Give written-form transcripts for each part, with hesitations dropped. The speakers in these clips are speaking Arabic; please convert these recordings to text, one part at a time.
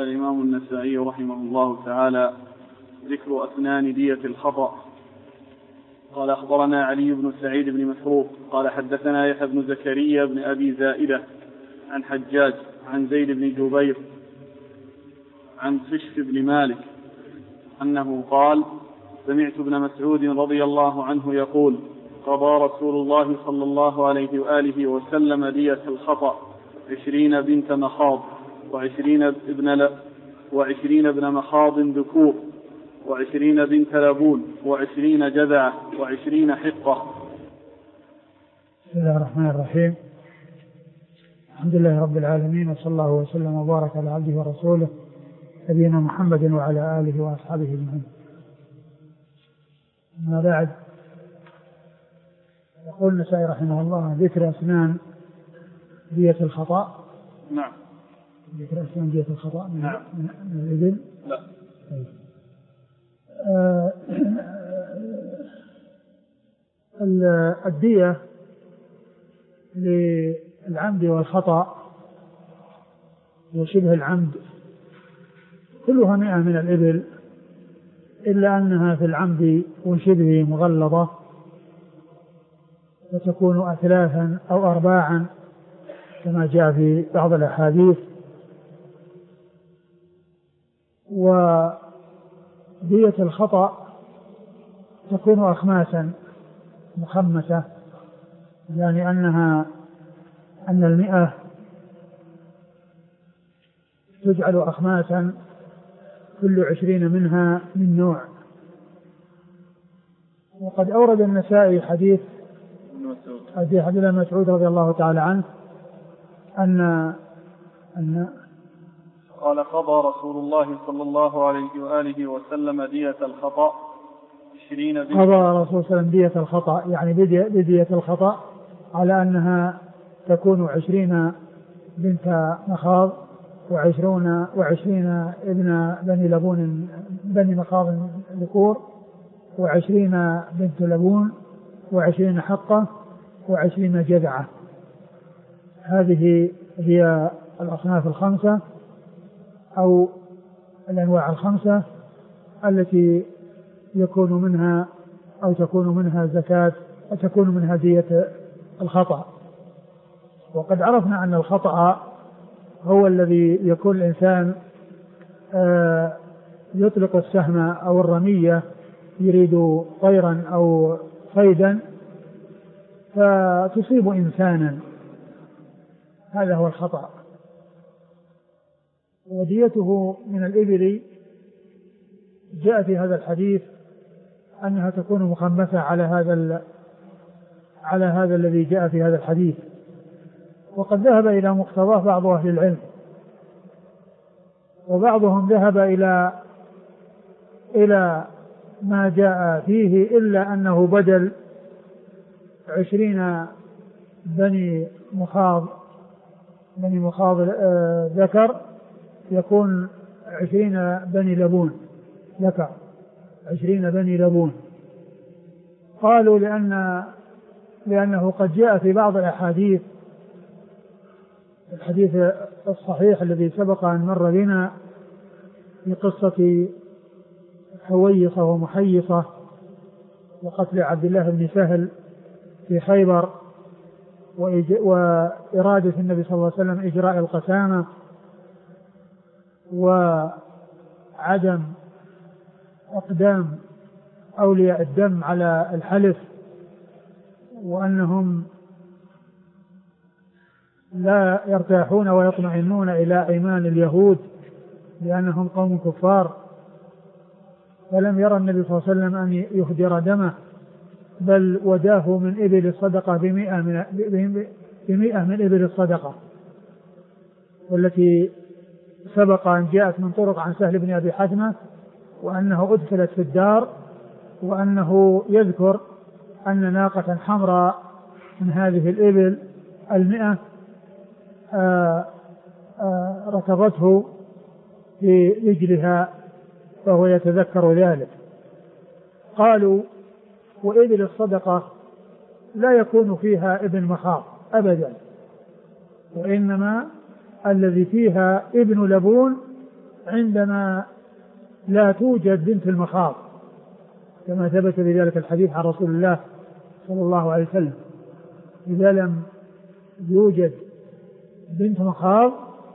قال الإمام النسائي رحمه الله تعالى: ذكر أسنان دية الخطأ. قال: أخبرنا علي بن سعيد بن مسروق قال: حدثنا يحيى بن زكريا بن أبي زائدة عن حجاج عن زيد بن جبير عن سشف بن مالك أنه قال: سمعت ابن مسعود رضي الله عنه يقول: قضى رسول الله صلى الله عليه وآله وسلم دية الخطأ 20 بنت مخاض و20 ابن مخاض ذكور و20 بنت لبون و20 جذعة و20 حقة. بسم الله الرحمن الرحيم. الحمد لله رب العالمين، وصلى الله وسلم وبارك على عبده ورسوله نبينا محمد وعلى آله وأصحابه أجمعين. أما بعد، يقول النسائي رحمه الله: ذكر أسنان دية الخطأ. نعم. ذكر أسنان دية الخطأ من الإبل. لا. الدية للعمد والخطأ وشبه العمد كلها 100 من الإبل، إلا أنها في العمد وشبه مغلظة، وتكون أثلاثا أو أرباعا كما جاء في بعض الأحاديث. ودية الخطأ تكون أخماسا مخمسة، يعني أن 100 تجعل أخماسا، كل 20 منها من نوع. وقد أورد النسائي حديث ابن مسعود رضي الله تعالى عنه أن قال: قضى رسول الله صلى الله عليه وآله وسلم دية الخطأ 20 بنت. قضى رسول الله صلى الله عليه وسلم دية الخطأ، يعني بدية الخطأ على أنها تكون 20 بنت مخاض و20 ابن بني لبون بني مخاض ذكور و20 بنت لبون و20 حقة و20 جذعة. هذه هي الأصناف الخمسة أو الأنواع الخمسة التي يكون منها أو تكون منها زكاة وتكون منها دية الخطأ. وقد عرفنا أن الخطأ هو الذي يكون الإنسان يطلق السهم أو الرمية يريد طيرا أو صيدا فتصيب إنسانا، هذا هو الخطأ. وديته من الإبل جاء في هذا الحديث أنها تكون مخمسة على هذا الذي جاء في هذا الحديث. وقد ذهب إلى مقتضاه بعض أهل العلم، وبعضهم ذهب إلى ما جاء فيه، إلا أنه بدل 20 بني مخاض ذكر يكون 20 بني لبون ذكر، 20 بني لبون. قالوا لأنه قد جاء في بعض الأحاديث، الحديث الصحيح الذي سبق أن مر بنا في قصة حويصة ومحيصة وقتل عبد الله بن سهل في خيبر، وإرادة النبي صلى الله عليه وسلم إجراء القسامة وعدم أقدام أولياء الدم على الحلف، وأنهم لا يرتاحون ويطمئنون إلى أيمان اليهود لأنهم قوم كفار. فلم يرى النبي صلى الله عليه وسلم أن يهدر دمه، بل وداه من إبل الصدقة ب100 من إبل الصدقة، والتي سبق أن جاءت من طرق عن سهل بن أبي حثمة، وأنه أدخلت في الدار، وأنه يذكر أن ناقة حمراء من هذه الإبل 100 ركضته في رجلها، فهو يتذكر ذلك. قالوا: وإبل الصدقة لا يكون فيها ابن مخاض أبدا، وإنما الذي فيها ابن لبون عندما لا توجد بنت المخاض، كما ثبت بذلك الحديث عن رسول الله صلى الله عليه وسلم. إذا لم يوجد بنت مخاض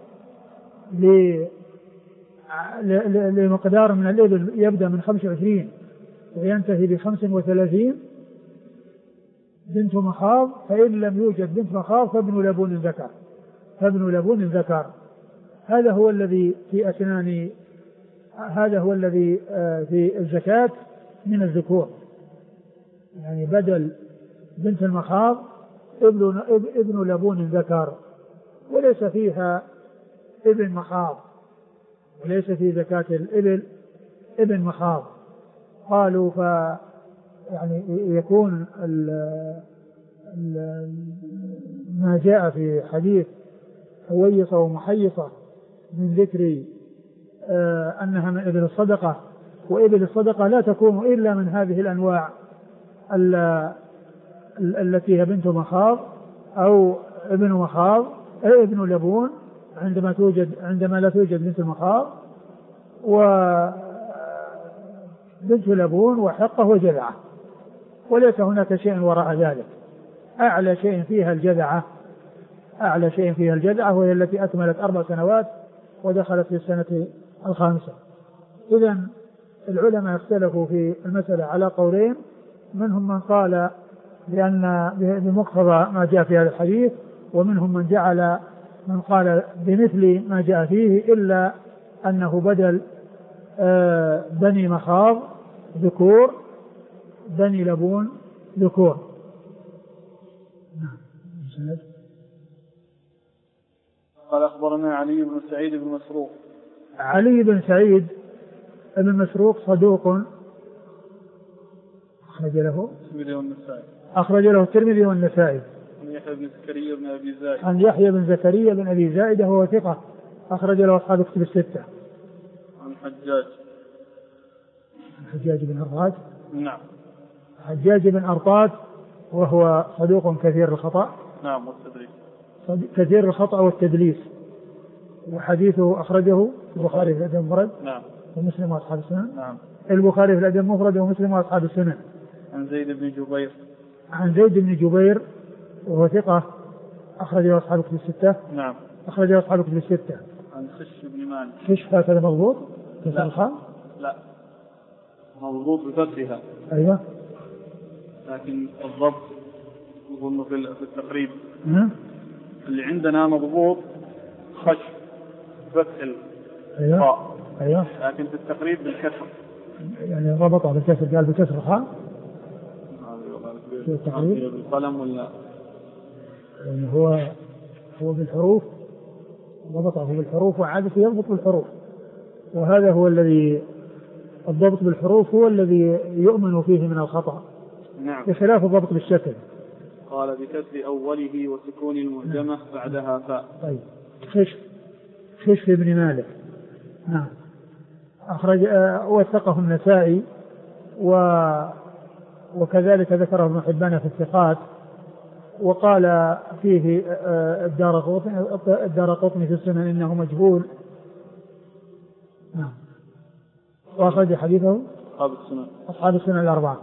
لمقدار من الإبل يبدأ من 25 وينتهي ب35 بنت مخاض، فإن لم يوجد بنت مخاض فابن لبون ذكر، فابن لبون ذكر. هذا هو الذي في أسنان، هذا هو الذي في الزكاة من الذكور، يعني بدل بنت المخاض ابن لبون ذكر، وليس فيها ابن مخاض، وليس في زكاة الإبل ابن مخاض. قالوا يعني يكون ما جاء في حديث حويصة ومحيصة من ذكر أنها من إبل الصدقة، وإبل الصدقة لا تكون إلا من هذه الأنواع التي هي بنت مخاض أو ابن مخاض أو ابن لبون عندما لا توجد بنت المخاض، وبنت لبون وحقه وجذعة، وليس هناك شيء وراء ذلك. أعلى شيء فيها الجذعة، أعلى شيء فيها الجذعة، وهي التي أكملت 4 سنوات ودخلت في السنة الخامسة. إذن العلماء اختلفوا في المسألة على قولين، منهم من قال بأن بمقتضى ما جاء في هذا الحديث، ومنهم من قال بمثل ما جاء فيه، إلا أنه بدل بني مخاض ذكور بني لبون ذكور. قال أخبرنا علي بن سعيد بن مسروق. علي بن سعيد بن مسروق صدوق أخرج له الترمذي والنسائي. عن يحيى بن زكريا بن أبي زائدة. عن يحيى بن زكريا بن أبي زائدة وهو ثقة أخرج له أصحاب الكتب الستة. عن حجاج بن أرطاد. نعم. حجاج بن أرطاد وهو صدوق كثير الخطأ. نعم والتدليس. كثير الخطأ والتدليس، وحديثه أخرجه البخاري في الأدب المفرد. نعم. ومسلم وأصحاب السنن. نعم. البخاري في الأدب المفرد ومسلم وأصحاب السنن. عن زيد بن جبير. عن زيد بن جبير وهو ثقة أخرجه أصحاب الكتب الستة. نعم. أخرجه أصحاب الكتب الستة. عن خش بن مالك. خش هكذا مضبوط؟ لا مضبوط بفتحها. أيوة. لكن الضبط أظن في التقريب اللي عندنا مضبوط خش فتح الخاء. أيوة. لكن في التقريب بالكسر، يعني ربطها بالكسر، قال بالكسر الخاء في التقريب بالقلم ولا يعني هو بالحروف، ضبطه بالحروف وعادة يضبط بالحروف، وهذا هو الذي الضبط بالحروف هو الذي يؤمن فيه من الخطأ. نعم. بخلاف الضبط بالشكل. قال بكسر أوله وسكون المهجمة بعدها فاء. طيب. خشف بن مالك. نعم. أخرج وثقه النسائي وكذلك ذكره ابن حبان في الثقات، وقال فيه الدارقطني في السنن إنه مجهول. نعم. وأخرج حديثه أصحاب السنن الأربعة.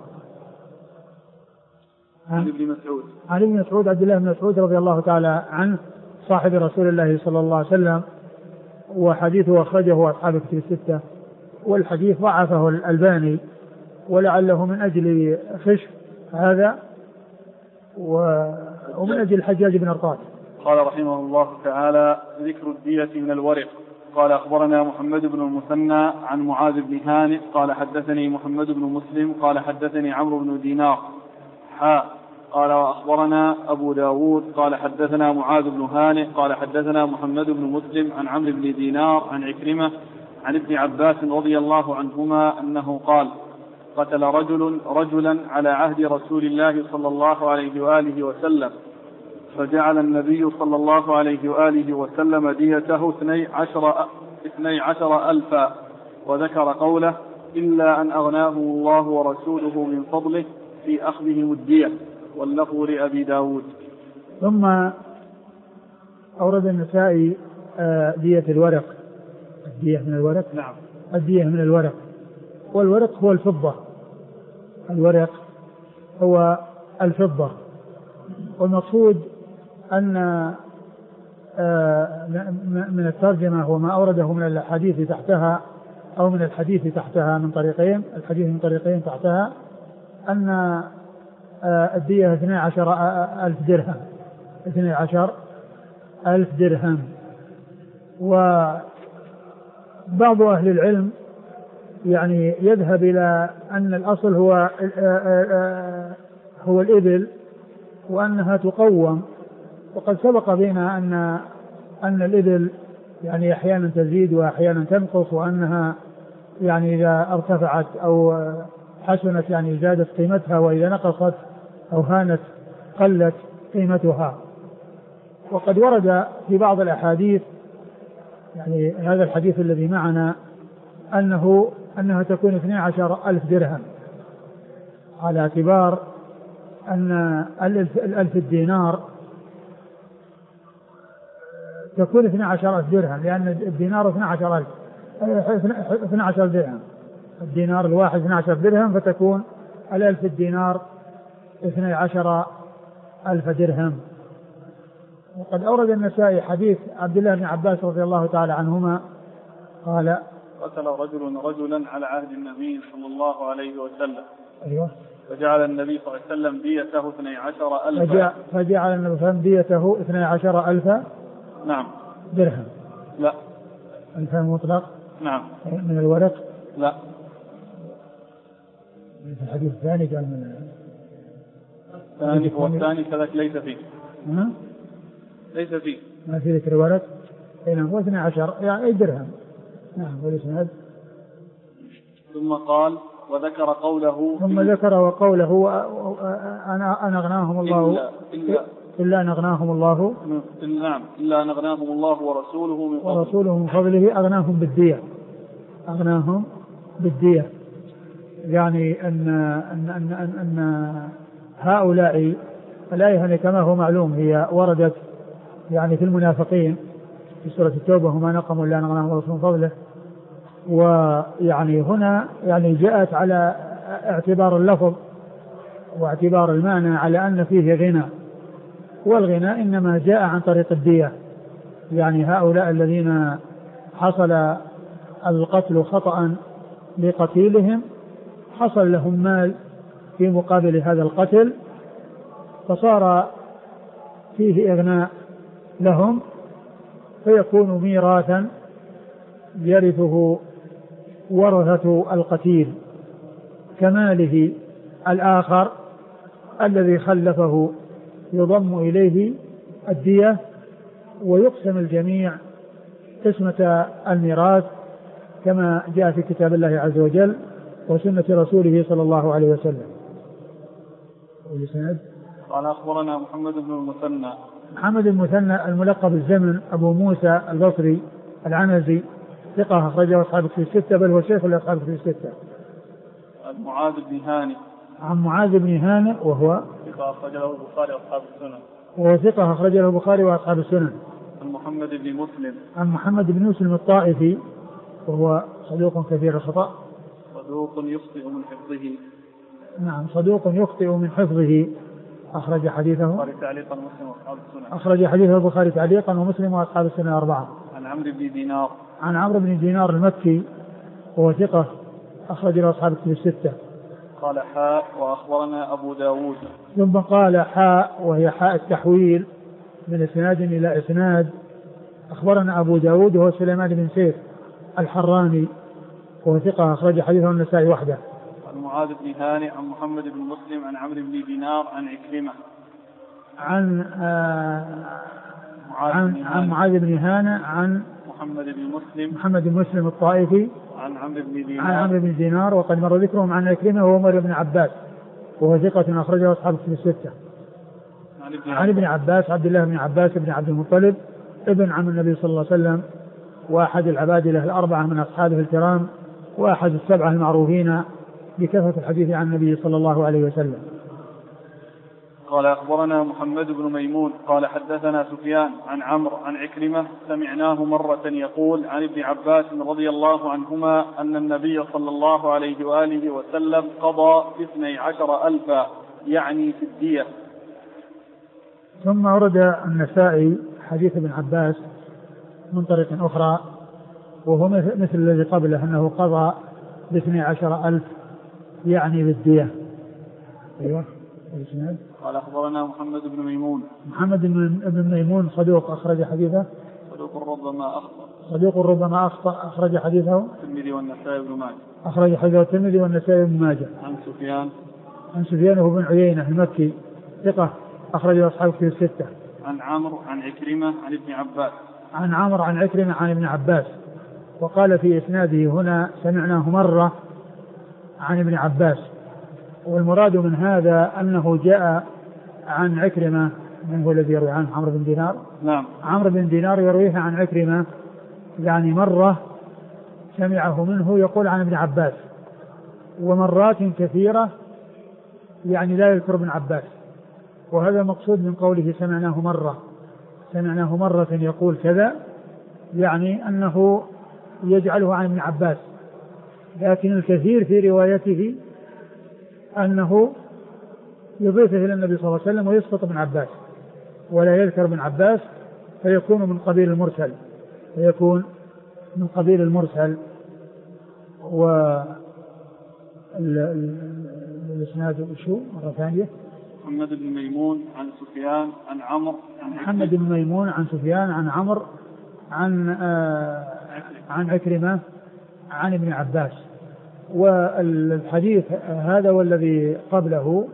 عن ابن مسعود. عن ابن مسعود عبد الله بن مسعود رضي الله تعالى عنه صاحب رسول الله صلى الله عليه وسلم، وحديثه أخرجه أصحاب الكتب الستة، والحديث ضعفه الألباني ولعله من أجل خشف هذا ومن أجل الحجاج بن أرطاد. قال رحمه الله تعالى: ذكر الدية من الورق. قال أخبرنا محمد بن المثنى عن معاذ بن هانئ قال حدثني محمد بن مسلم قال حدثني عمرو بن دينار قال وأخبرنا أبو داود قال حدثنا معاذ بن هانئ قال حدثنا محمد بن مسلم عن عمرو بن دينار عن عكرمة عن ابن عباس رضي الله عنهما أنه قال: قتل رجلا على عهد رسول الله صلى الله عليه وآله وسلم، فجعل النبي صلى الله عليه وآله وسلم ديته 12,000 وذكر قوله: إلا أن أغناه الله ورسوله من فضله في أخذهم الدية، واللفظ لأبي داود. ثم أورد النسائي دية الورق الدية من الورق. نعم. الدية من الورق، والورق هو الفضة. الورق هو الفضة. والمقصود أن من الترجمة وما أورده من الحديث تحتها أو من الحديث تحتها من طريقين، الحديث من طريقين تحتها، أن الدية 12,000 درهم. 12,000 درهم. وبعض أهل العلم يعني يذهب إلى أن الأصل هو الإبل وأنها تقوم، وقد سبق بنا أن الإبل يعني أحيانا تزيد وأحيانا تنقص، وأنها يعني إذا ارتفعت أو حسنت يعني زادت قيمتها، وإذا نقصت أو هانت قلت قيمتها. وقد ورد في بعض الأحاديث يعني هذا الحديث الذي معنا أنها تكون 12,000 درهم، على اعتبار أن 1000 دينار تكون 12,000 درهم، لأن الدينار 12 درهم. الدينار الواحد 12 درهم، فتكون 1000 الدينار 12,000 درهم. وقد أورد النسائي حديث عبد الله بن عباس رضي الله تعالى عنهما قال: قتل رجل رجلا على عهد النبي صلى الله عليه وسلم. أيوة. فجعل النبي صلى الله عليه وسلم ديته 12,000. فجعل النبي صلى الله عليه وسلم ديته 12,000 نعم درهم. لا. 1000 مطلق. نعم. من الورق. لا. في الحديث الثاني قال من والثاني كذلك ليس فيه. ليس فيه. ما في ذكر ورق. نعم. هو 12 يعني درهم. نعم. والإسناد. ثم قال وذكر قوله. ثم ذكر وقوله أنا أغناهم الله إلا أن أغناهم الله. نعم. إلا أن أغناهم الله ورسوله من فضله. أغناهم بالدية. أغناهم بالدية، يعني أن هؤلاء الآية كما هو معلوم هي وردت يعني في المنافقين في سورة التوبة: وما نقموا إلا أن أغناهم الله من فضله. ويعني هنا يعني جاءت على اعتبار اللفظ واعتبار المعنى على أن فيه غنى، والغنى إنما جاء عن طريق الدية. يعني هؤلاء الذين حصل القتل خطأ لقتيلهم حصل لهم مال في مقابل هذا القتل، فصار فيه إغناء لهم، فيكون ميراثا يرثه ورثة القتيل كماله الآخر الذي خلفه، يضم إليه الدية ويقسم الجميع قسمة الميراث كما جاء في كتاب الله عز وجل وسنة رسوله صلى الله عليه وسلم. قال أخبرنا محمد بن المثنى. محمد المثنى الملقب الزمن أبو موسى البصري العنزي، ثقة أخرجه أصحاب الكتب الستة، بل هو شيخ لأصحاب الكتب الستة. معاذ بن هانئ. عن معاذ بن هانئ وهو ثقة أخرج له البخاري وأصحاب السنن. وهو ثقة أخرج له البخاري وأصحاب السنن. عن محمد بن مسلم. عن محمد بن مسلم الطائفي وهو صدوق كثير الخطأ. صدوق يخطئ من حفظه. نعم، صدوق يخطئ من حفظه. أخرج حديثه البخاري تعليقا ومسلم وأصحاب السنن. أخرج حديثه البخاري تعليقا ومسلم وأصحاب السنن 4. عن عمرو بن دينار. عن عمرو بن دينار المكي وهو ثقة أخرج له أصحاب الكتب الستة. قال حاء وأخبرنا أبو داود. ثم قال حاء وهي حاء التحويل من إسناد إلى إسناد. أخبرنا أبو داود وهو سليمان بن سيف الحراني وهو ثقة أخرج حديثه النسائي وحده. عن معاذ بن هانئ عن محمد بن مسلم عن عمرو بن دينار عن عكرمة. عن معاذ بن هانئ عن محمد بن مسلم الطائفي عن عمرو بن دينار وقد مر ذكرهم عن عكرمة وعمر بن عباس وهو ثقة أخرجه أصحاب الكتب الستة. عن ابن عباس عبد الله بن عباس بن عبد المطلب ابن عم النبي صلى الله عليه وسلم وأحد العبادلة الأربعة من أصحابه الكرام وأحد السبعة المعروفين بكثرة الحديث عن النبي صلى الله عليه وسلم. قال أخبرنا محمد بن ميمون قال حدثنا سفيان عن عمرو عن عكرمة سمعناه مرة يقول عن ابن عباس رضي الله عنهما أن النبي صلى الله عليه وآله وسلم قضى 12,000 يعني في الدية. ثم ورد النسائي حديث ابن عباس من طريق أخرى وهو مثل الذي قبله أنه قضى 12,000 يعني بالدية. أيوة. قال أخبرنا محمد بن ميمون. محمد بن ميمون صدوق أخرج حديثه. صدوق ربما أخطأ أخرج حديثه الترمذي والنسائي بن ماجه. أخرج حديثه الترمذي والنسائي بن ماجه. عن سفيان هو بن عيينة المكي ثقة أخرجه أصحاب في الستة. عن عمرو عن عكرمة عن ابن عباس. عن عمرو عن عكرمة عن ابن عباس. وقال في إسناده هنا سمعناه مرة عن ابن عباس. والمراد من هذا أنه جاء عن عكرمة من هو الذي يروي عنه عمرو بن دينار. نعم. عمرو بن دينار يرويه عن عكرمة يعني مرة سمعه منه يقول عن ابن عباس ومرات كثيرة يعني لا يذكر ابن عباس. وهذا مقصود من قوله سمعناه مرة يقول كذا يعني أنه يجعله عن ابن عباس. لكن الكثير في روايته أنه يضيفه إلى النبي صلى الله عليه وسلم ويسقط ابن عباس ولا يذكر ابن عباس فيكون من قبيل المرسل. والإسناد شو مرة ثانية؟ محمد بن ميمون عن سفيان عن عمرو. محمد بن ميمون عن سفيان عن عمرو عن عكرمة عن ابن عباس. والحديث هذا والذي قبله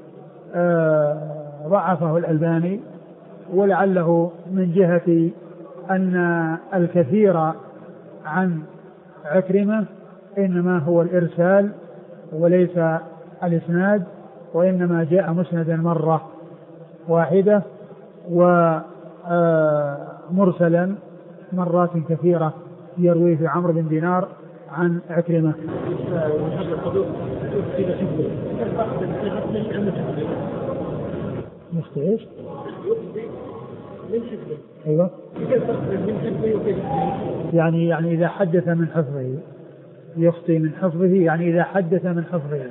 ضعفه الألباني ولعله من جهة أن الكثير عن عكرمة إنما هو الإرسال وليس الإسناد وإنما جاء مسندا مرة واحدة ومرسلا مرات كثيرة يرويه في عمرو بن دينار عن عكرمة. مستعيش أيوة. يعني إذا حدث من حفظه يخطئ من حفظه يعني إذا حدث من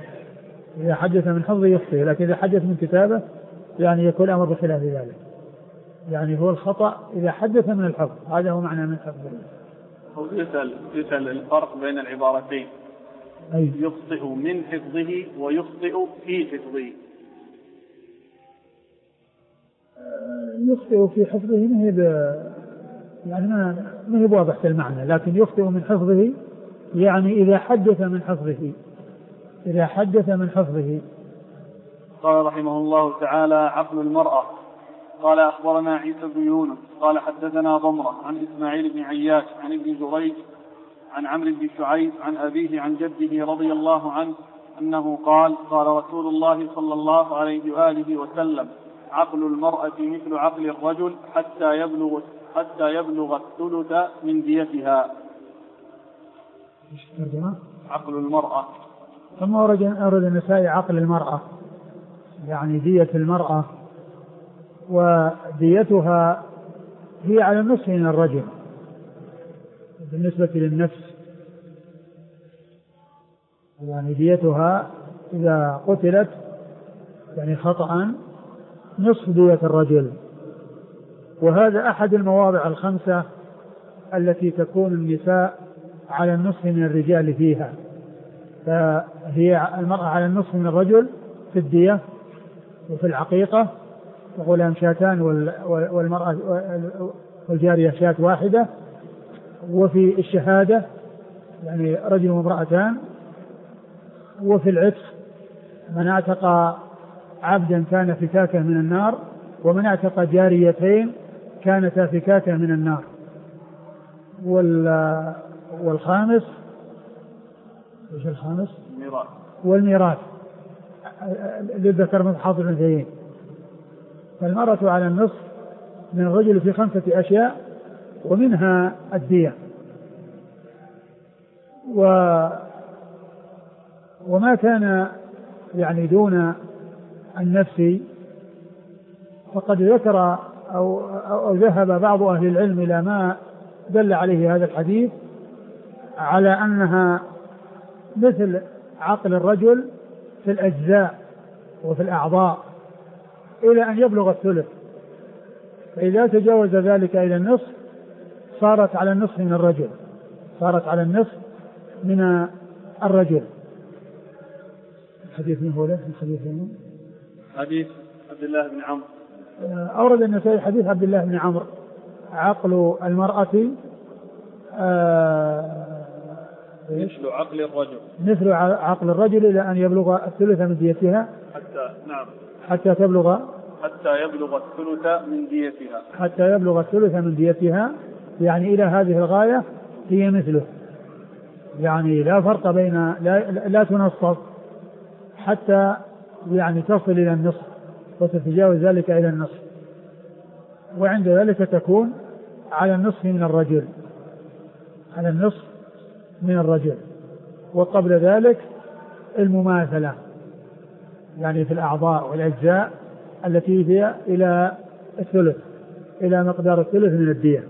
حفظه يخطئ لكن إذا حدث من كتابه يعني يكون الأمر بخلاف ذلك. يعني هو الخطأ إذا حدث من الحفظ هذا هو معنى من حفظه. هو يسأل الفرق بين العبارتين. أي. يخطئ من حفظه ويخطئ في حفظه. يخطئ في حفظه يعني ما هي واضح في المعنى لكن يخطئ من حفظه يعني إذا حدث من حفظه. قال رحمه الله تعالى عقل المرأة. قال أخبرنا عيسى بن يونس قال حدثنا ضمرة عن إسماعيل بن عياش عن ابن جريج عن عمرو بن شعيب عن أبيه عن جده رضي الله عنه أنه قال قال رسول الله صلى الله عليه وآله وسلم عقل المرأة مثل عقل الرجل حتى يبلغ الثلث من ديتها. عقل المرأة. ثم أورد النسائي عقل المرأة يعني دية المرأة وديتها هي على النصف من الرجل بالنسبة للنفس. يعني ديتها إذا قتلت يعني خطأ نصف دية الرجل. وهذا أحد المواضع الخمسة التي تكون النساء على النصف من الرجال فيها. فهي المرأة على النصف من الرجل في الدية وفي العقيقة وغلام شاتان والمرأة والجارية شاة واحدة وفي الشهادة يعني رجل وامرأتان وفي العتق من اعتق عبدا كان فكاكه من النار ومن اعتق جاريتين كانتا فكاكه من النار. والخامس ايش الخامس؟ والميراث للذكر مثل حظ الأنثيين. فالمرأة على النصف من الرجل في 5 أشياء ومنها الدية. وما كان يعني دون النفس وقد ذكر أو ذهب بعض أهل العلم إلى ما دل عليه هذا الحديث على أنها مثل عقل الرجل في الأجزاء وفي الأعضاء إلى أن يبلغ الثلث، فإذا تجاوز ذلك إلى النصف صارت على النصف من الرجل، صارت على النصف من الرجل. الحديث من هو حديث عبد الله بن عمرو. أورد النسائي حديث عبد الله بن عمرو عقل المرأة مثل عقل الرجل، مثل عقل الرجل إلى أن يبلغ الثلث من ديتها، حتى يبلغ الثلث من ديتها، حتى يبلغ الثلث من ديتها، يعني إلى هذه الغاية هي مثله، يعني لا فرق بين لا تنصف حتى يعني تصل إلى النصف وتتجاوز ذلك إلى النصف، وعند ذلك تكون على النصف من الرجل، على النصف من الرجل. وقبل ذلك المماثلة يعني في الأعضاء والأجزاء التي هي إلى الثلث، إلى مقدار الثلث من الدية.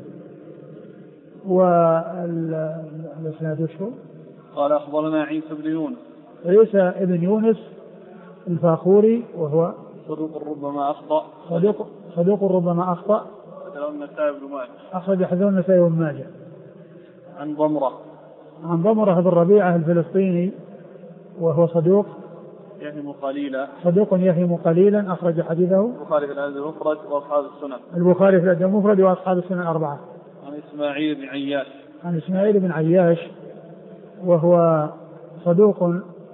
والإسناد وشو؟ قال أخبرنا عيسى بن يونس. عيسى بن يونس الفاخوري وهو صدوق ربما أخطأ أخرج حديث النسائي بن ماجه. عن ضمرة بن ربيعة الفلسطيني وهو صدوق يهم قليلا أخرج حديثه البخاري في الأدب المفرد وأصحاب السنن. البخاري في الأدب المفرد وأصحاب السنن الأربعة. عن إسماعيل بن عياش وهو صدوق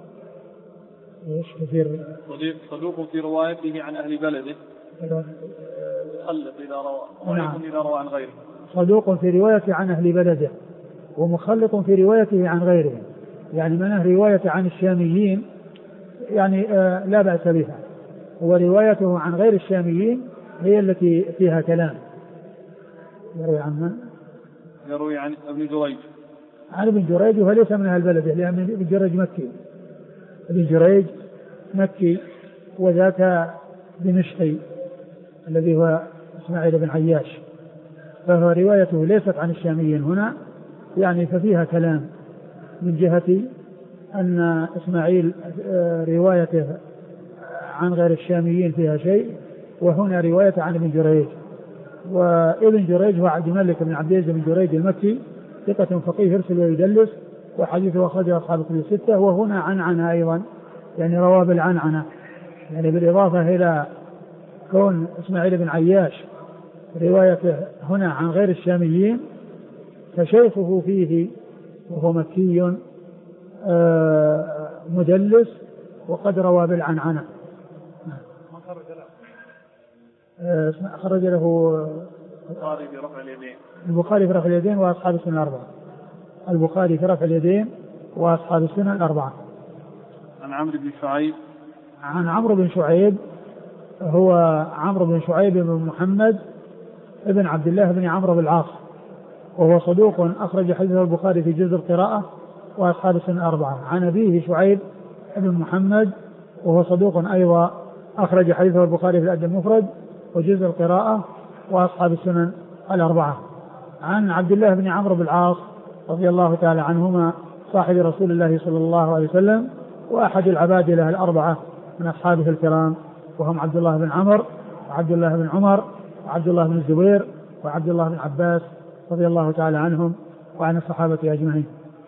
كثير صدوق في روايته عن أهل بلده، مخلط إذا روى عن غيره. صدوق في روايته عن أهل بلده ومخلط في روايته عن غيره، يعني من رواية عن الشاميين يعني لا بأس بها، وروايته عن غير الشاميين هي التي فيها كلام. يروي عن من؟ يروي عن ابن جريج. عن ابن جريج وليس من أهل بلده، لأن ابن جريج مكي، ابن جريج مكي وذاك دمشقي الذي هو إسماعيل بن عياش، فهو روايته ليست عن الشاميين هنا، يعني ففيها كلام من جهة أن إسماعيل روايته عن غير الشاميين فيها شيء، وهنا رواية عن ابن جريج. وابن جريج هو عبد الملك بن عبد العزيز بن جريج المكي، ثقة فقيه يرسل ويدلس، وحديثه أخرجه أصحاب الكتب الستة. وهنا عنعنة أيضا، يعني رواه بالعنعنة، يعني بالإضافة إلى كون إسماعيل بن عياش روايته هنا عن غير الشاميين، فشيخه فيه وهو مكي مدلس وقد روى بالعنعنة. خرج له البخاري في رفع اليدين وأصحاب السنن الأربعة. البخاري في رفع اليدين وأصحاب السنن الأربعة. عن عمرو بن شعيب هو عمرو بن شعيب بن محمد ابن عبد الله بن عمرو بن العاص، وهو صدوق أخرج حديثه البخاري في جزء القراءة وأصحاب السنن الأربعة. عن أبيه شعيب بن محمد وهو صدوق أيضا أخرج حديثه البخاري في الأدب المفرد وجزء القراءة وأصحاب السنن الأربعة. عن عبد الله بن عمرو بن العاص رضي الله تعالى عنهما صاحب رسول الله صلى الله عليه وسلم وأحد العبادلة الأربعة من أصحابه الكرام، وهم عبد الله بن عمرو وعبد الله بن عمر وعبد الله بن الزبير وعبد الله بن عباس رضي الله تعالى عنهم وعن الصحابة أجمعين.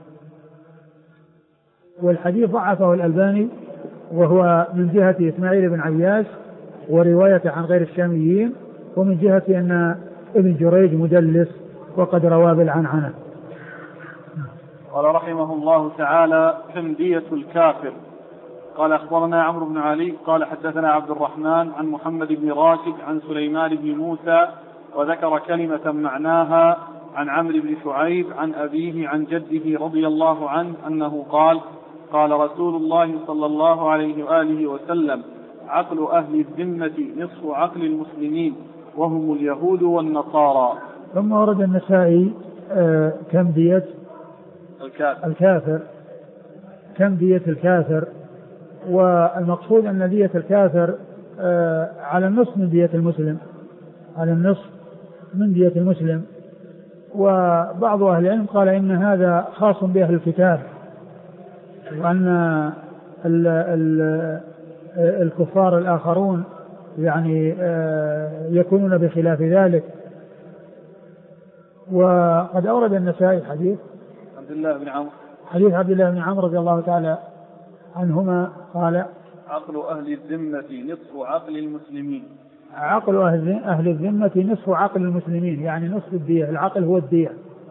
والحديث ضعفه الألباني، وهو من جهة إسماعيل بن عياش ورواية عن غير الشاميين، ومن جهة أن ابن جريج مدلس وقد روى بالعنعنة. قال رحمه الله تعالى: كم دية الكافر؟ قال أخبرنا عمرو بن علي قال حدثنا عبد الرحمن عن محمد بن راشد عن سليمان بن موسى وذكر كلمة معناها عن عمرو بن شعيب عن أبيه عن جده رضي الله عنه أنه قال: قال رسول الله صلى الله عليه وآله وسلم: عقل أهل الذمة نصف عقل المسلمين وهم اليهود والنصارى. ثم ورد النسائي كم دية الكافر، كم دية الكافر، والمقصود أن دية الكافر على النصف من دية المسلم، على النصف من دية المسلم. وبعض أهل العلم قال إن هذا خاص بأهل الكتاب، وأن الكفار الآخرون يعني يكونون بخلاف ذلك. وقد أورد النسائي حديث عبد الله بن عمرو، حديث عبد الله بن عمرو رضي الله تعالى عنهما قال: عقل أهل الذمة نصف عقل المسلمين. عقل أهل الذمة نصف عقل المسلمين، يعني نصف الدية. العقل هو الدية،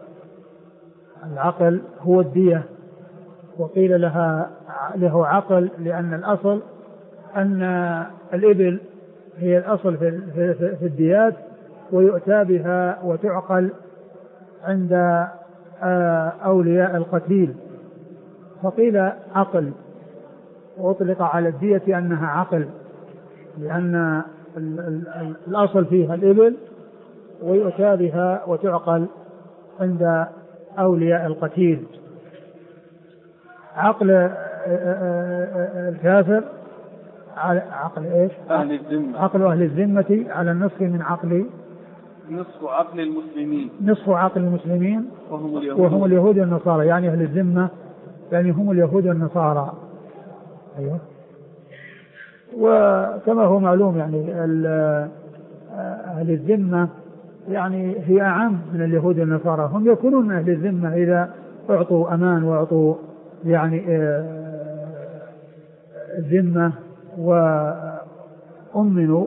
العقل هو الدية. وقيل له عقل لأن الأصل أن الإبل هي الأصل في الديات، ويؤتى بها وتعقل عند أولياء القتيل، فقيل عقل، وأطلق على الدية أنها عقل، لأن الأصل فيها الإبل ويؤتى بها وتعقل عند أولياء القتيل. عقل الكافر عقل إيش؟ أهل الذمة. عقل أهل الذمة على النصف من عقل، نصف عقل المسلمين، نصف عقل المسلمين وهم اليهود والنصارى، يعني أهل الذمة يعني هم اليهود والنصارى. أيوه. وكما هو معلوم يعني أهل الذمة يعني هي أعم من اليهود والنصارى، هم يكونون أهل الذمة إذا أعطوا أمان وأعطوا يعني الذمة وأمنوا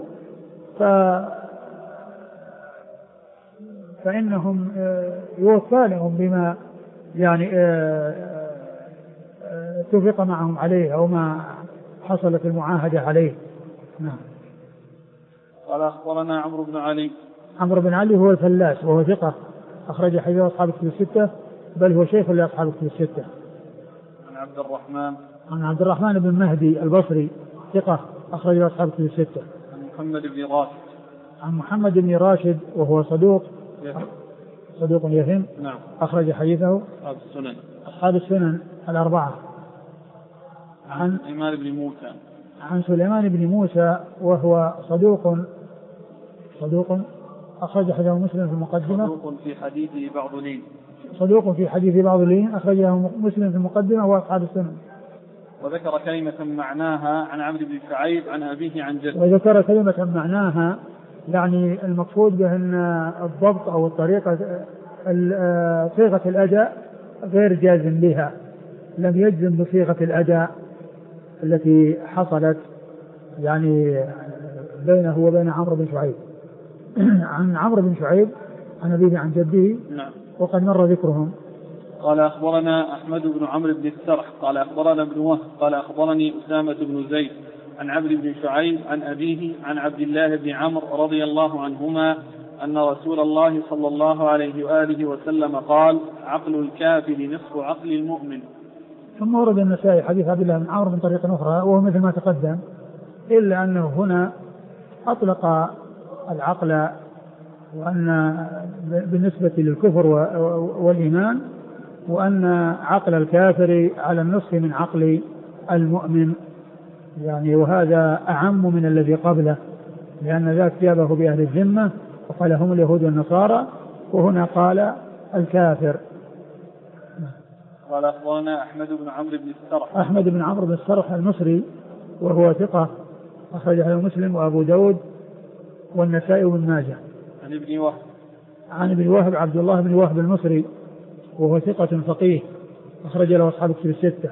فإنهم يوفى لهم بما يعني اتفق معهم عليه أو ما حصلت المعاهدة عليه. نعم. قال أخبرنا عمرو بن علي. عمرو بن علي هو الفلاس وهو ثقة، أخرج حديث أصحاب الكتب الستة، بل هو شيخ لأصحاب الكتب الستة. عن عبد الرحمن بن مهدي البصري ثقة، أخرج أصحاب الكتب الستة. عن محمد بن راشد وهو صدوق يهم. نعم. أخرج حديثه أصحاب السنن الأربعة. عن سليمان بن موسى وهو صدوق أخرج حديثه مسلم في المقدمة. صدوق في حديث بعض لين أخرجه مسلم في المقدمة وأصحاب السنن. وذكر كلمة معناها عن عمرو بن شعيب عن أبيه عن جده. وذكر كلمة معناها يعني المقصود بأن الضبط أو الطريقة صيغة الأداء غير جازم بها، لم يجزم بصيغة الأداء التي حصلت يعني بينه وبين عمرو بن شعيب. عن عمرو بن شعيب عن أبيه عن جده. نعم. وقد مر ذكرهم. قال أخبرنا أحمد بن عمرو بن السرح قال أخبرنا ابن وهب قال أخبرني أسامة بن زيد عن عمرو بن شعيب عن أبيه عن عبد الله بن عمرو رضي الله عنهما أن رسول الله صلى الله عليه وآله وسلم قال: عقل الكافر نصف عقل المؤمن. ثم ورد النسائي حديث عبد الله بن عمرو من طريق أخرى وهو مثل ما تقدم، إلا أنه هنا أطلق العقل، وأن بالنسبة للكفر والإيمان، وأن عقل الكافر على النصف من عقل المؤمن يعني، وهذا أعم من الذي قبله، لأن ذاك جابه بأهل الذمة وقال هم اليهود والنصارى، وهنا قال الكافر. قال أخبرنا أحمد بن عمرو بن السرح. أحمد بن عمرو بن السرح المصري وهو ثقة، أخرجه مسلم وأبو داود والنسائي وابن ماجه. عن ابن وهب عبد الله بن وهب المصري وهو ثقة فقيه، أخرج له أصحاب الكتب الستة.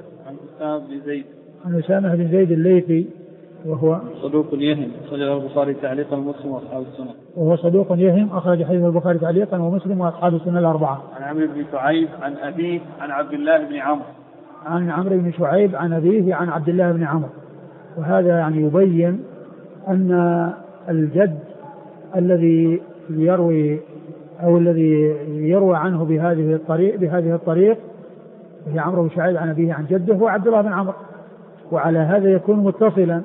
عن أسامة بن زيد الليثي وهو صدوق يهم، أخرج له البخاري تعليقا ومسلم وأصحاب السنن. وهو صدوق يهم، أخرج حديث البخاري تعليقا ومسلم وأصحاب السنن الأربعة. عن عمرو بن شعيب عن أبيه عن عبد الله بن عمرو. عن عمرو بن شعيب عن أبيه عن عبد الله بن عمرو. وهذا يعني يبين أن الجد الذي يروي أو الذي يروى عنه بهذه الطريق هي عمرو بن شعيب عن أبيه عن جده هو عبد الله بن عمرو، وعلى هذا يكون متصلا،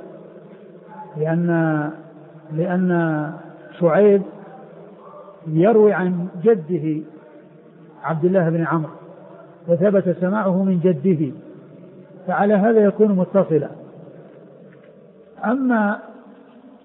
لأن شعيب يروي عن جده عبد الله بن عمرو وثبت سماعه من جده، فعلى هذا يكون متصلا. أما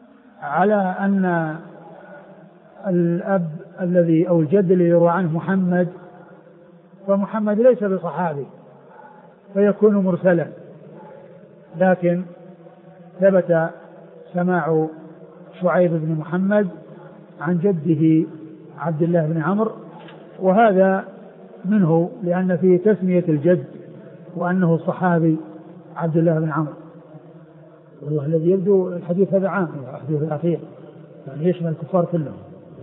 على أن الأب الذي أو الجد الذي يروى عنه محمد، فمحمد ليس بصحابي فيكون مرسلا، لكن ثبت سماع شعيب بن محمد عن جده عبد الله بن عمرو، وهذا منه لأن فيه تسمية الجد وأنه الصحابي عبد الله بن عمرو. والله الذي يبدو الحديث هذا عام، الحديث الأخير يعني يشمل الكفار كلهم.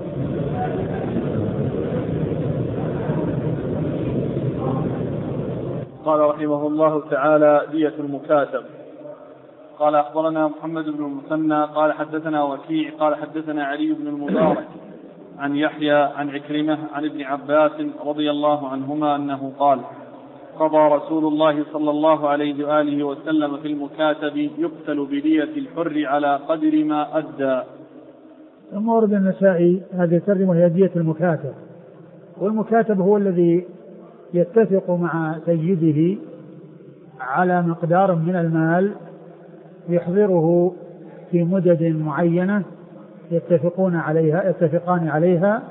قال رحمه الله تعالى: دية المكاتب. قال أخبرنا محمد بن المثنى قال حدثنا وكيع قال حدثنا علي بن المبارك عن يحيى عن عكرمة عن ابن عباس رضي الله عنهما أنه قال: قضى رسول الله صلى الله عليه وآله وسلم في المكاتب يقتل بدية الحر على قدر ما أدى. ثم ورد النسائي هذه الترجمة هي دية المكاتب، والمكاتب هو الذي يتفق مع سيده على مقدار من المال يحضره في مدد معينة يتفقان عليها،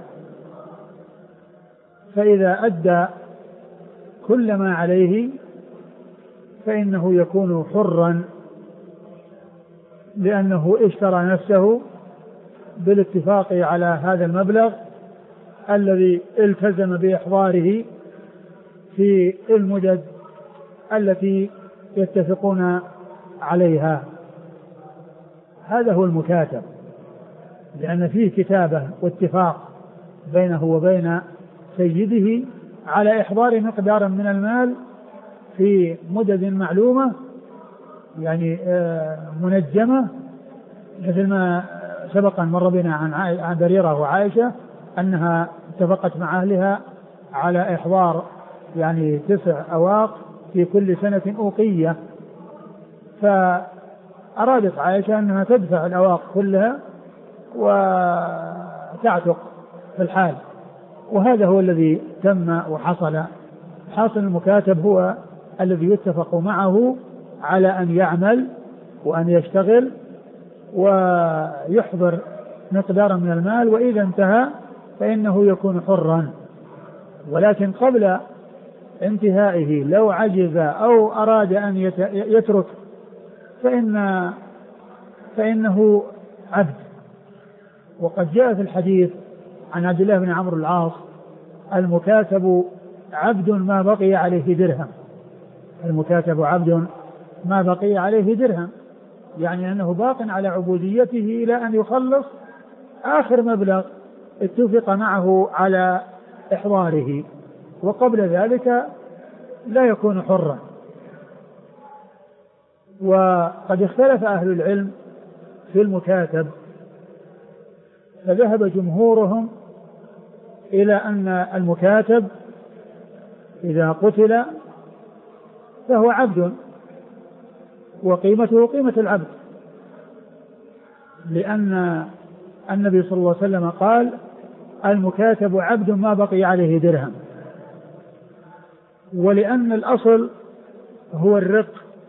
فإذا أدى كل ما عليه فإنه يكون حرا، لأنه اشترى نفسه بالاتفاق على هذا المبلغ الذي التزم بإحضاره في المدد التي يتفقون عليها. هذا هو المكاتب، لأن فيه كتابة واتفاق بينه وبين سيده على إحضار مقدار من المال في مدد معلومة، يعني منجمة، مثل ما سبق أن مر بنا عن بريرة وعائشة أنها اتفقت مع أهلها على إحضار يعني 9 أواق في كل سنة أوقية، فأرادت عائشة أنها تدفع الأواق كلها وتعتق في الحال، وهذا هو الذي تم وحصل. حاصل المكاتب هو الذي يتفق معه على أن يعمل وأن يشتغل ويحضر مقدارا من المال، وإذا انتهى فإنه يكون حرا. ولكن قبل انتهائه لو عجز أو أراد أن يترك فإنه عبد. وقد جاء في الحديث عن عبد الله بن عمرو العاص: المكاتب عبد ما بقي عليه درهم. المكاتب عبد ما بقي عليه درهم، يعني أنه باق على عبوديته إلى أن يخلص آخر مبلغ اتفق معه على إحضاره، وقبل ذلك لا يكون حرا. وقد اختلف أهل العلم في المكاتب، فذهب جمهورهم إلى أن المكاتب إذا قتل فهو عبد وقيمته قيمة العبد، لأن النبي صلى الله عليه وسلم قال: المكاتب عبد ما بقي عليه درهم. ولأن الأصل هو الرق،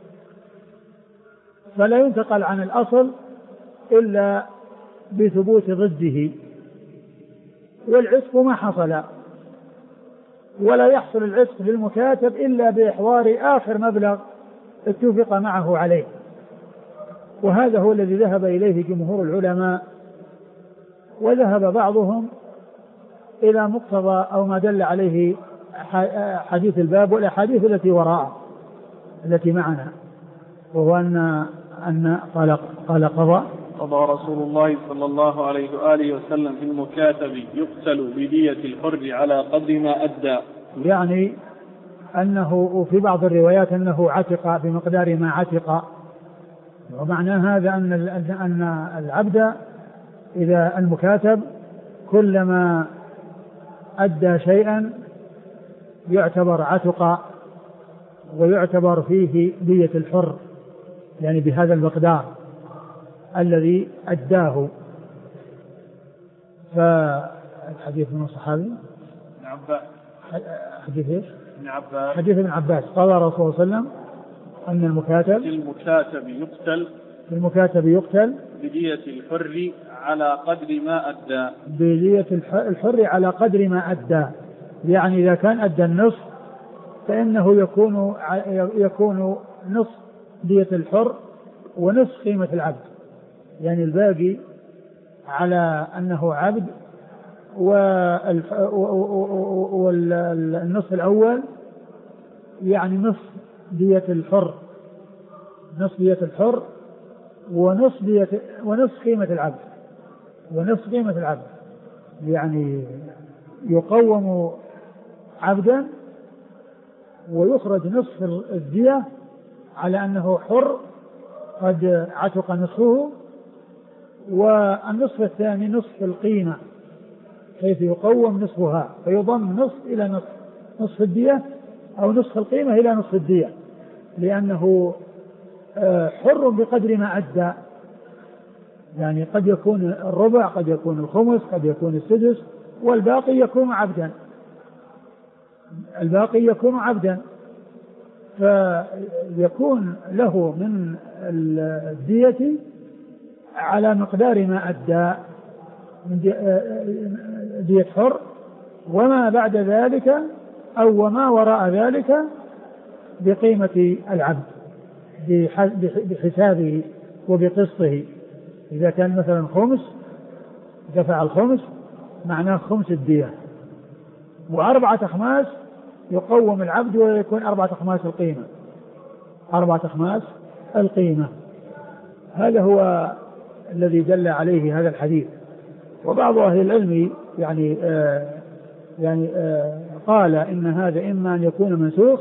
فلا ينتقل عن الأصل إلا بثبوت ضده، والعتق ما حصل، ولا يحصل العتق للمكاتب إلا بإحضار آخر مبلغ اتفق معه عليه. وهذا هو الذي ذهب إليه جمهور العلماء، وذهب بعضهم إلى مقتضى أو ما دل عليه حديث الباب والأحاديث التي وراءه التي معنا، وهو أن قال قضى رسول الله صلى الله عليه وآله وسلم في المكاتب يقتل بدية الحر على قدر ما أدى، يعني أنه في بعض الروايات أنه عتق بمقدار ما عتق. ومعنى هذا أن العبد إذا المكاتب كلما أدى شيئا يعتبر عتق، ويعتبر فيه دية الحر، يعني بهذا المقدار الذي أداه. فالحديث من الصحابي ابن عباس، حديث ايش؟ ابن عباس، حديث ابن عباس قال رسول الله صلى الله عليه وسلم أن المكاتب يقتل المكاتب يقتل بدية الحر على قدر ما أدى. بدية الحر على قدر ما أدى، يعني إذا كان أدى النصف فإنه يكون نصف دية الحر ونصف قيمة العبد، يعني الباقي على أنه عبد، والنصف الأول يعني نصف دية الحر، نصف دية الحر ونصف قيمة العبد، ونصف قيمة العبد، يعني يقوم عبدا ويخرج نصف الدية على أنه حر قد عتق نصفه، والنصف الثاني نصف القيمة حيث يقوم نصفها فيضم نصف إلى نصف، نصف الدية أو نصف القيمة إلى نصف الدية، لأنه حر بقدر ما أدى، يعني قد يكون الربع، قد يكون الخمس، قد يكون السدس، والباقي يكون عبدا، الباقي يكون عبدا، فيكون له من الدية على مقدار ما أدى من دية حر، وما بعد ذلك أو وما وراء ذلك بقيمة العبد بحسابه وبقسطه. إذا كان مثلا خمس دفع الخمس معناه خمس الدية، وأربعة أخماس يقوم العبد ويكون أربعة أخماس القيمة، أربعة أخماس القيمة. هذا هو الذي دل عليه هذا الحديث. وبعض أهل العلم قال إن هذا إما أن يكون منسوخ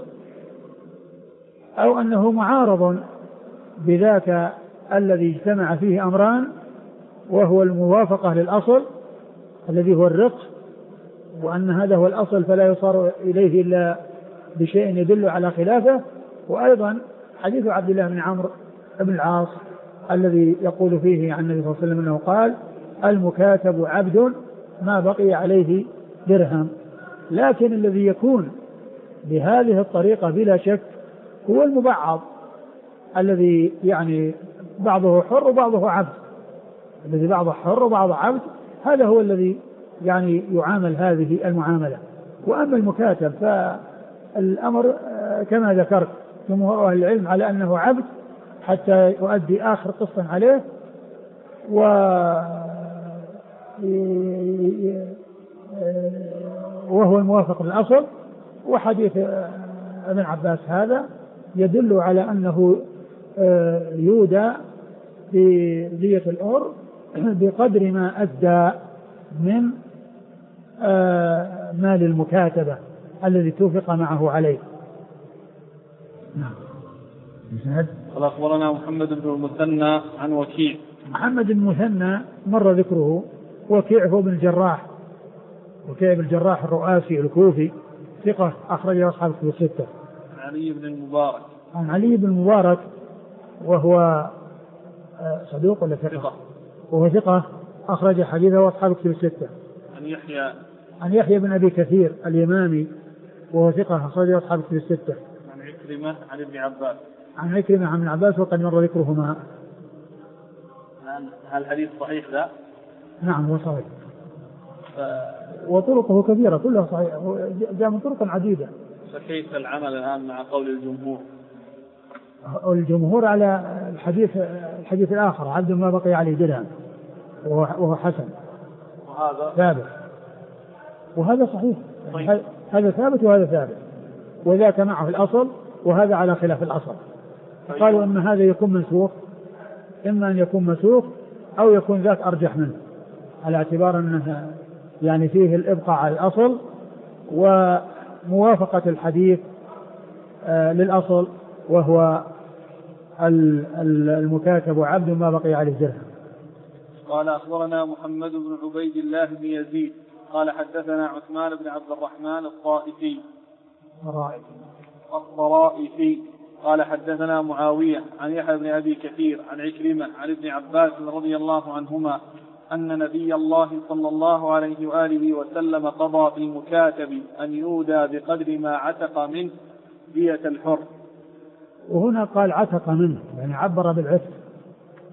أو أنه معارض بذاك الذي اجتمع فيه أمران، وهو الموافقة للأصل الذي هو الرق، وأن هذا هو الأصل فلا يصار إليه إلا بشيء يدل على خلافه، وأيضا حديث عبد الله بن عمرو بن العاص الذي يقول فيه عن النبي صلى الله عليه وسلم أنه قال: المكاتب عبد ما بقي عليه درهم. لكن الذي يكون بهذه الطريقة بلا شك هو المبعض، الذي يعني بعضه حر وبعضه عبد، الذي بعضه حر وبعضه عبد، هذا هو الذي يعني يعامل هذه المعاملة. وأما المكاتب فالأمر كما ذكرت جمهور أهل العلم على أنه عبد حتى يؤدي آخر قسط عليه، وهو الموافق للأصل. وحديث ابن عباس هذا يدل على أنه يودى بدية الأر بقدر ما أدى من مال المكاتبة الذي توفق معه عليه. نعم. قال أخبرنا محمد بن المثنى عن وكيع. محمد بن المثنى مر ذكره. وكيع هو بن الجراح، وكيع بن الجراح الرؤاسي الكوفي، ثقة أخرج أصحاب الكتب الستة. علي بن المبارك. عن علي بن المبارك وهو صدوق ولا ثقة؟ وهو ثقة أخرج حديثه أصحاب الكتب الستة. عن يحيى بن أبي كثير اليمامي وهو ثقة أخرج أصحاب الكتب الستة. عن عكرمة عن ابن عباس. عن عكرمة عن ابن عباس وقد مر ذكرهما. هل الحديث صحيح ذا؟ نعم هو صحيح. وطرقه كثيرة كلها صحيح، جاء من طرق عديدة. فكيف العمل الآن مع قول الجمهور؟ الجمهور على الحديث الآخر: عبد ما بقي عليه درهم، وهو حسن وهذا ثابت، وهذا صحيح. طيب. هذا ثابت وهذا ثابت، وذاك معه الأصل وهذا على خلاف الأصل. طيب. قالوا أن هذا يكون منسوخ، إما أن يكون منسوخ أو يكون ذاك أرجح منه، على اعتبار أنه يعني فيه الإبقاء على الأصل وموافقة الحديث للأصل، وهو المكاتب عبد ما بقي عليه درهم. قال أخبرنا محمد بن عبيد الله بن يزيد قال حدثنا عثمان بن عبد الرحمن الطرائفي قال حدثنا معاوية عن يحيى بن أبي كثير عن عكرمة عن ابن عباس رضي الله عنهما أن نبي الله صلى الله عليه وآله وسلم قضى في المكاتب أن يودى بقدر ما عتق منه دية الحر. وهنا قال عتق منه، يعني عبر بالعتق،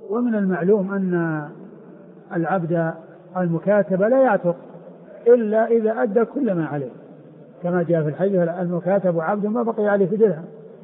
ومن المعلوم أن العبد المكاتب لا يعتق إلا إذا أدى كل ما عليه، كما جاء في الحديث المكاتب عبد ما بقي عليه درهم.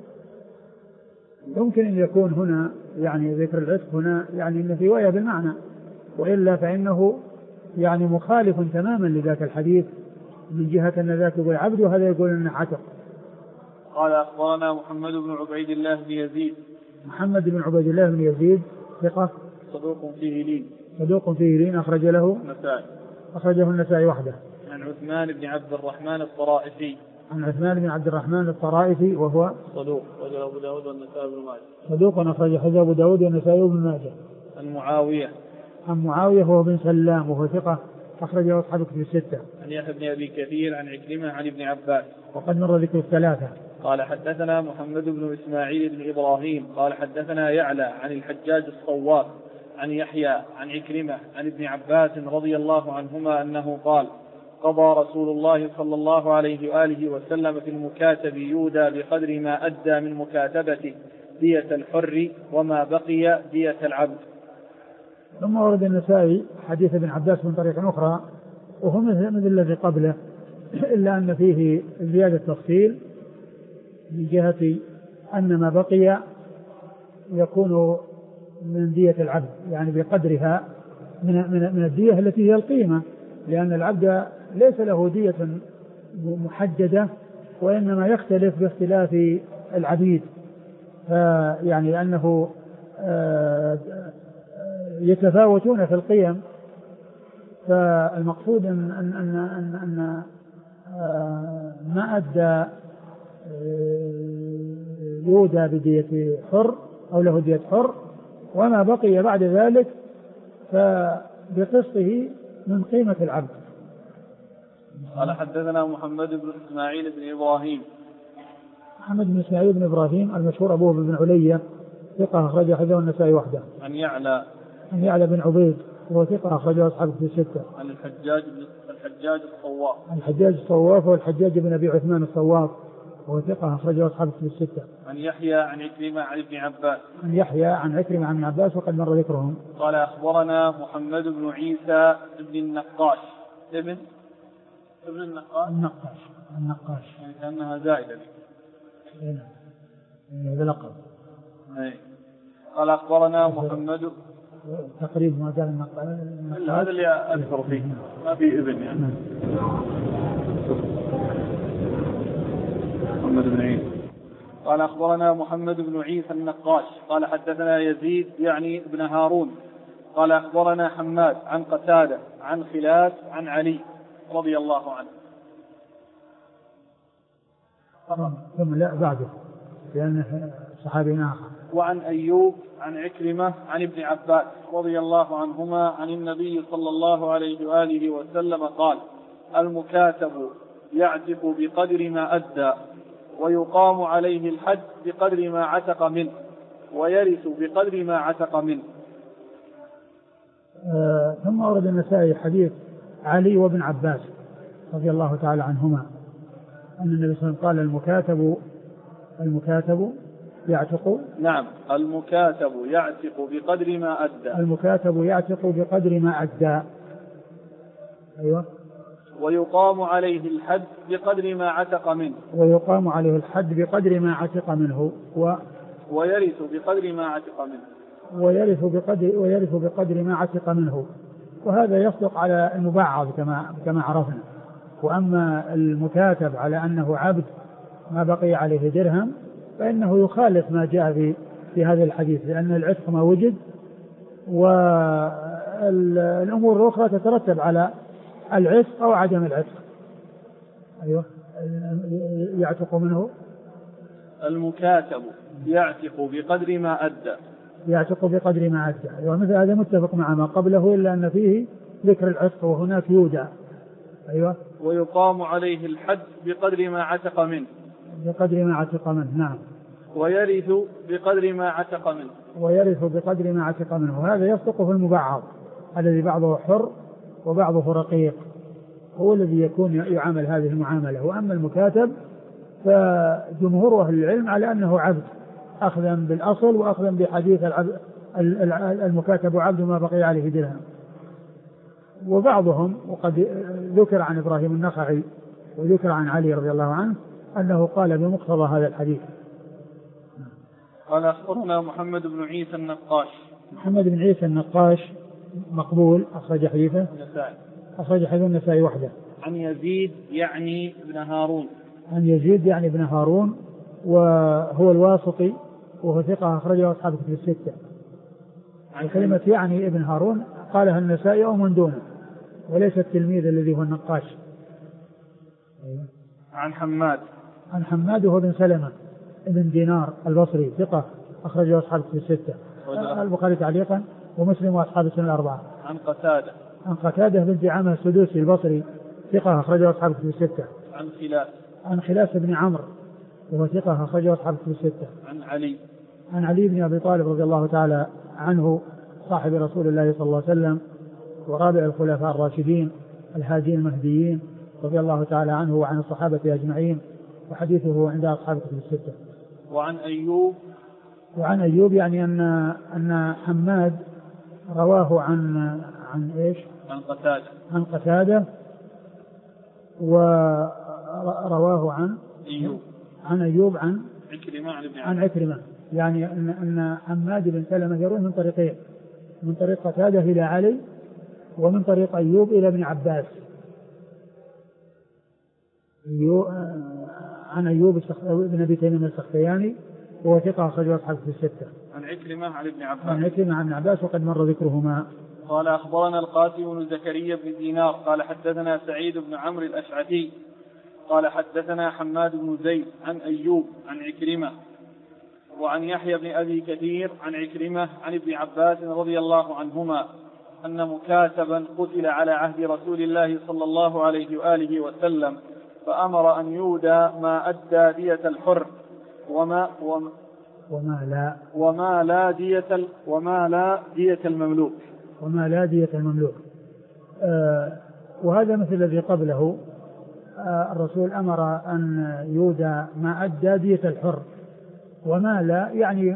يمكن أن يكون هنا يعني ذكر العتق هنا يعني إن في رواية بالمعنى، وإلا فإنه يعني مخالف تماما لذاك الحديث من جهة أن ذاك يقول عبد وهذا يقول أنه عتق. قال أخبرنا محمد بن عبيد الله بن يزيد. محمد بن عبيد الله بن يزيد ثقة صدوق فيه لين. صدوق فيه لين أخرج له النسائي. أخرجه النسائي وحده. عن عثمان بن عبد الرحمن الطرائفي. عن عثمان بن عبد الرحمن الطرائفي وهو صدوق أخرجه أبو داود والنسائي بن ماجه. صدوق أخرجه أبو داود والنسائي بن ماجه. عن معاوية. عن معاوية وهو بن سلام وهو ثقة أخرجه أصحاب الكتب الستة. عن يحيى بن أبي كثير عن عكرمة عن ابن عباس. وقد مر ذكر الثلاثة. قال حدثنا محمد بن إسماعيل بن إبراهيم قال حدثنا يعلى عن الحجاج الصواف عن يحيى عن عكرمة عن ابن عباس رضي الله عنهما أنه قال قضى رسول الله صلى الله عليه وآله وسلم في المكاتب يودى بقدر ما أدى من مكاتبته دية الحر وما بقي دية العبد. ثم ورد النسائي حديث ابن عباس من طريق أخرى وهو مثل الذي قبله، إلا أن فيه زيادة تفصيل من جهة أن ما بقي يكون من دية العبد، يعني بقدرها من الدية التي هي القيمة، لأن العبد ليس له دية محددة وإنما يختلف باختلاف العبيد، يعني أنه يتفاوتون في القيم. فالمقصود أن ما أدى يودى بدية حر أو له دية حر، وما بقي بعد ذلك فبقسطه من قيمة العبد. قال حدثنا محمد بن إسماعيل بن إبراهيم. محمد بن إسماعيل بن إبراهيم المشهور أبوه بن علية ثقة أخرج حديثه النسائي وحده. عن يعلى بن عبيد وهو ثقة أخرجه أصحاب الكتب الستة. عن الحجاج الصواف. الحجاج الصواف والحجاج بن أبي عثمان الصواف وهو ثقة أخرجه أصحاب الكتب الستة. عن يحيى عن عكرمة عن ابن عباس. عن يحيى عن عكرمة عن ابن عباس وقد مر ذكرهم. قال أخبرنا محمد بن عيسى بن النقاش ابن النقاش يعني كأنها زائدة هذا لقب. قال أخبرنا محمد تقريبا ما قال النقاش هذا اللي أذكر فيه ما في ابن يعني. محمد بن عيسى. قال أخبرنا محمد بن عيسى النقاش قال حدثنا يزيد يعني ابن هارون قال أخبرنا حماد عن قتادة عن خلاف عن علي رضي الله عنه. ثم لا بعده لأنه صحابي آخر. وعن أيوب عن عكرمة عن ابن عباس رضي الله عنهما عن النبي صلى الله عليه وآله وسلم قال المكاتب يعتق بقدر ما أدى ويقام عليه الحد بقدر ما عتق منه ويرث بقدر ما عتق منه. ثم أورد النسائي حديث علي وابن عباس رضي الله تعالى عنهما أن النبي صلى الله عليه وسلم قال المكاتب يعتق. نعم المكاتب يعتق بقدر ما أدى. المكاتب يعتق بقدر ما أدى. أيوة. ويقام عليه الحد بقدر ما عتق منه. ويقام عليه الحد بقدر ما عتق منه. ويرث بقدر ما عتق منه. ويرث بقدر ما عتق منه. وهذا يصدق على المبعض كما عرفنا. وأما المكاتب على أنه عبد ما بقي عليه درهم فإنه يخالف ما جاء في هذا الحديث، لأن العتق ما وجد والأمور الأخرى تترتب على العتق أو عدم العتق. أيوة. يعتق منه. المكاتب يعتق بقدر ما أدى. يعتق بقدر ما أدى. أيوة. مثل هذا متفق مع ما قبله إلا أن فيه ذكر العتق وهناك يودى. أيوة. ويقام عليه الحد بقدر ما عتق منه. بقدر ما عتق منه. نعم. ويرث بقدر ما عتق منه. ويرث بقدر ما عتق منه. وهذا يصدق في المبعض الذي بعضه حر وبعضه رقيق، هو الذي يكون يعامل هذه المعاملة. وأما المكاتب فجمهور أهل العلم على أنه عبد أخذا بالأصل وأخذا بحديث المكاتب عبد ما بقي عليه درهم. وبعضهم وقد ذكر عن إبراهيم النخعي وذكر عن علي رضي الله عنه أنه قال بمقتضى هذا الحديث. قال أخبرنا محمد بن عيسى النقاش. محمد بن عيسى النقاش مقبول، أخرج حديثه النسائي وحده. عن يزيد يعني ابن هارون. عن يزيد يعني ابن هارون وهو الواسطي وهو ثقة أخرجه أصحاب الكتب الستة. عن كلمة يعني ابن هارون قالها النسائي أو من دونه وليس التلميذ الذي هو النقاش. عن حماد وهو بن سلمة ابن دينار البصري ثقة أخرجه أصحاب الكتب الستة، البخاري تعليقا ومسلم وأصحاب السنة الأربعة. عن قتادة بن دعامة السدوسي البصري ثقة أخرجه أصحاب الكتب الستة. عن خلاف بن عمرو وهو ثقة أخرجه أصحاب الكتب الستة. عن علي بن أبي طالب رضي الله تعالى عنه صاحب رسول الله صلى الله عليه وسلم ورابع الخلفاء الراشدين الهاديين المهديين رضي الله تعالى عنه وعن الصحابة أجمعين، وحديثه عند أصحاب الكتب الستة. وعن أيوب يعني أن حماد رواه عن إيش؟ عن قتادة ورواه عن أيوب عن عكرمة، يعني أن حماد بن سلمة يروي من طريقين، من طريق قتادة إلى علي ومن طريق أيوب إلى ابن عباس. عن أيوب بن أبي تميم السختياني وهو ثقة أخرجه أصحاب الكتب الستة. عن عكرمة عن ابن عباس وقد مر ذكرهما. قال أخبرنا القاسم بن زكريا بن دينار قال حدثنا سعيد بن عمرو الأشعثي قال حدثنا حماد بن زيد عن أيوب عن عكرمة وعن يحيى بن أبي كثير عن عكرمة عن ابن عباس رضي الله عنهما أن مكاتبا قتل على عهد رسول الله صلى الله عليه وآله وسلم فأمر أن يودى ما أدى دية الحر وما لا دية المملوك. وهذا مثل الذي قبله. الرسول أمر أن يودى ما أدى دية الحر وما لا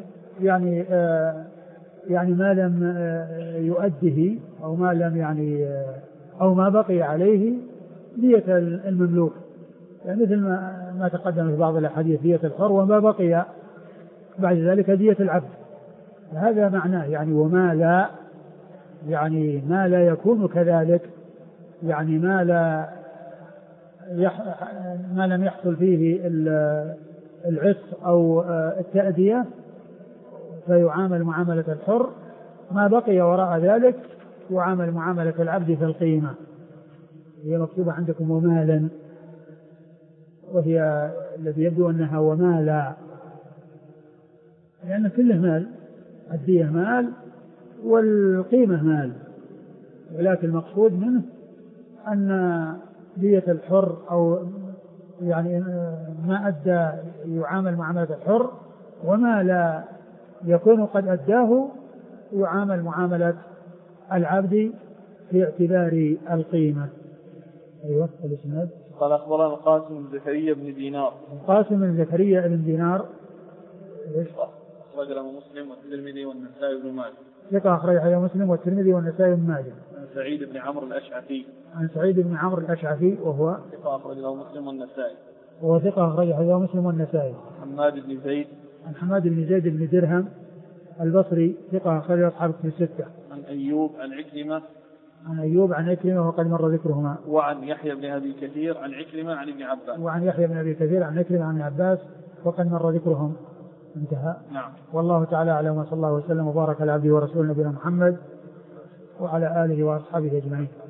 يعني ما لم يؤده أو ما لم أو ما بقي عليه دية المملوك، يعني مثل ما تقدم في بعض الأحاديث دية الحر وما بقي بعد ذلك دية العبد. هذا معناه يعني وما لا، يعني ما لا يكون كذلك، يعني ما لم يحصل فيه العتق أو التأدية فيعامل معاملة الحر، ما بقي وراء ذلك يعامل معاملة العبد في القيمة. هي مكتوبة عندكم ومالا، وهي الذي يبدو أنها ومالا لأن كله مال، الدية مال والقيمة مال، ولكن المقصود منه أن دية الحر أو يعني ما أدى يعامل معاملة الحر وما لا يكون قد أداه يعامل معاملة العبد في اعتبار القيمة. أيوة الإسناد. قال أخبرنا القاسم بن زكريا بن دينار. أخرج له مسلم والترمذي والنسائي بن ماجه. ثقة أخرجه مسلم والترمذي والنسائي بن ماجه. عن سعيد بن عمرو الأشعثي وهو ثقة أخرجه مسلم والنسائي. عن حماد بن زيد بن درهم البصري ثقة أخرجه أصحاب الكتب الستة. عن أيوب عن عكرمة وقد مر ذكرهما. وعن يحيى بن أبي كثير عن عكرمة عن ابن عباس. وقد مر ذكرهم. انتهى. نعم. والله تعالى أعلم، وصلى الله وسلم وبارك على عبده ورسوله نبينا محمد وعلى آله وأصحابه أجمعين.